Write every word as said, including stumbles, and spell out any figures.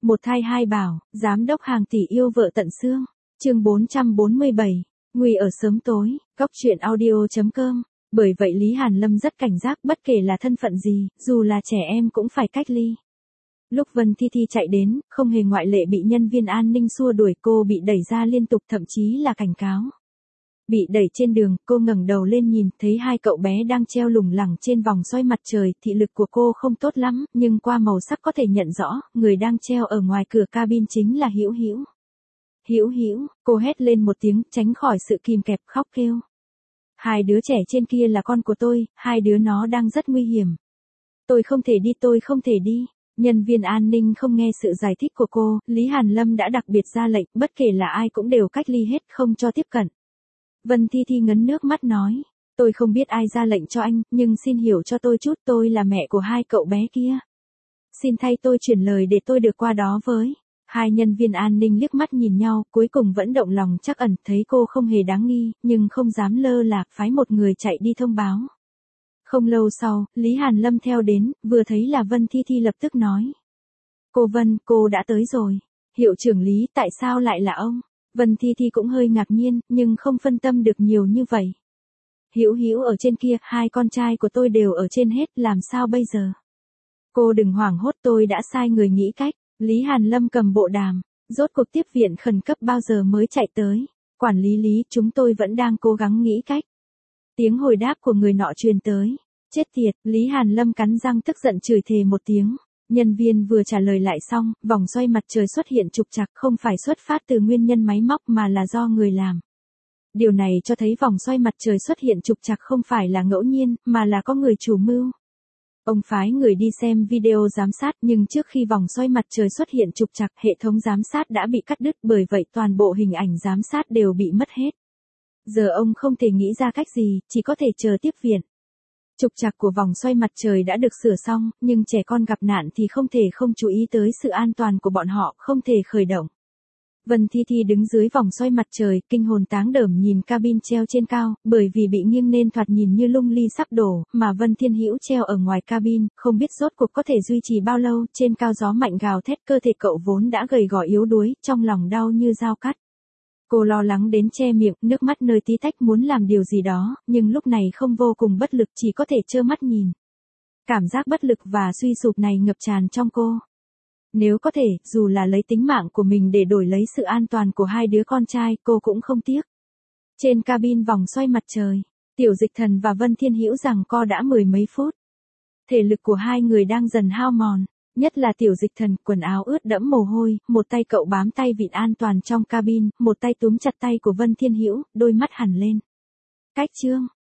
Một thai hai bảo, giám đốc hàng tỷ yêu vợ tận xương. Chương bốn trăm bốn mươi bảy, nguy ở sớm tối, góc truyện audio chấm com. Bởi vậy Lý Hàn Lâm rất cảnh giác, bất kể là thân phận gì, dù là trẻ em cũng phải cách ly. Lúc Vân Thi Thi chạy đến, không hề ngoại lệ bị nhân viên an ninh xua đuổi, cô bị đẩy ra liên tục, thậm chí là cảnh cáo. Bị đẩy trên đường, cô ngẩng đầu lên nhìn, thấy hai cậu bé đang treo lủng lẳng trên vòng xoay mặt trời, thị lực của cô không tốt lắm, nhưng qua màu sắc có thể nhận rõ, người đang treo ở ngoài cửa cabin chính là Hữu Hữu. Hữu Hữu, cô hét lên một tiếng, tránh khỏi sự kìm kẹp, khóc kêu. Hai đứa trẻ trên kia là con của tôi, hai đứa nó đang rất nguy hiểm. Tôi không thể đi, tôi không thể đi. Nhân viên an ninh không nghe sự giải thích của cô, Lý Hàn Lâm đã đặc biệt ra lệnh, bất kể là ai cũng đều cách ly hết, không cho tiếp cận. Vân Thi Thi ngấn nước mắt nói, tôi không biết ai ra lệnh cho anh, nhưng xin hiểu cho tôi chút, tôi là mẹ của hai cậu bé kia. Xin thay tôi chuyển lời để tôi được qua đó với. Hai nhân viên an ninh liếc mắt nhìn nhau, cuối cùng vẫn động lòng trắc ẩn, thấy cô không hề đáng nghi, nhưng không dám lơ là, phái một người chạy đi thông báo. Không lâu sau, Lý Hàn Lâm theo đến, vừa thấy là Vân Thi Thi lập tức nói. Cô Vân, cô đã tới rồi. Hiệu trưởng Lý, tại sao lại là ông? Vân Thi Thi cũng hơi ngạc nhiên, nhưng không phân tâm được nhiều như vậy. Hữu Hữu ở trên kia, hai con trai của tôi đều ở trên hết, làm sao bây giờ? Cô đừng hoảng hốt, tôi đã sai người nghĩ cách. Lý Hàn Lâm cầm bộ đàm, rốt cuộc tiếp viện khẩn cấp bao giờ mới chạy tới. Quản lý Lý, chúng tôi vẫn đang cố gắng nghĩ cách. Tiếng hồi đáp của người nọ truyền tới. Chết tiệt, Lý Hàn Lâm cắn răng tức giận chửi thề một tiếng. Nhân viên vừa trả lời lại xong, vòng xoay mặt trời xuất hiện trục trặc, không phải xuất phát từ nguyên nhân máy móc mà là do người làm. Điều này cho thấy vòng xoay mặt trời xuất hiện trục trặc không phải là ngẫu nhiên, mà là có người chủ mưu. Ông phái người đi xem video giám sát, nhưng trước khi vòng xoay mặt trời xuất hiện trục trặc, hệ thống giám sát đã bị cắt đứt, bởi vậy toàn bộ hình ảnh giám sát đều bị mất hết. Giờ ông không thể nghĩ ra cách gì, chỉ có thể chờ tiếp viện. Trục trặc của vòng xoay mặt trời đã được sửa xong, nhưng trẻ con gặp nạn thì không thể không chú ý tới sự an toàn của bọn họ, không thể khởi động. Vân Thi Thi đứng dưới vòng xoay mặt trời, kinh hồn táng đởm nhìn cabin treo trên cao, bởi vì bị nghiêng nên thoạt nhìn như lung ly sắp đổ, mà Vân Thiên Hữu treo ở ngoài cabin, không biết rốt cuộc có thể duy trì bao lâu, trên cao gió mạnh gào thét, cơ thể cậu vốn đã gầy gò yếu đuối, trong lòng đau như dao cắt. Cô lo lắng đến che miệng, nước mắt nơi tí tách muốn làm điều gì đó, nhưng lúc này không, vô cùng bất lực, chỉ có thể trơ mắt nhìn. Cảm giác bất lực và suy sụp này ngập tràn trong cô. Nếu có thể, dù là lấy tính mạng của mình để đổi lấy sự an toàn của hai đứa con trai, cô cũng không tiếc. Trên cabin vòng xoay mặt trời, Tiểu Dịch Thần và Vân Thiên Hữu giằng co đã mười mấy phút. Thể lực của hai người đang dần hao mòn. Nhất là Tiểu Dịch Thần, quần áo ướt đẫm mồ hôi, một tay cậu bám tay vịn an toàn trong cabin, một tay túm chặt tay của Vân Thiên Hữu, đôi mắt hằn lên. Cách chương,